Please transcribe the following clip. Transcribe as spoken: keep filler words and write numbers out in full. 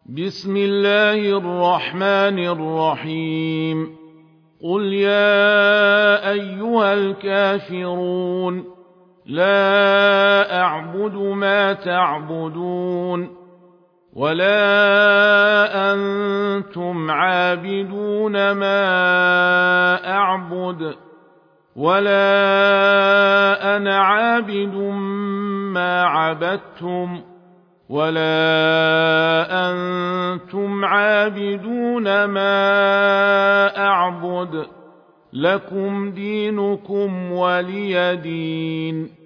بسم الله الرحمن الرحيم قل يا أيها الكافرون لا أعبد ما تعبدون ولا أنتم عابدون ما أعبد ولا أنا عابد ما عبدتم ولا أنتم عابدون ما أعبد لكم دينكم ولي دين.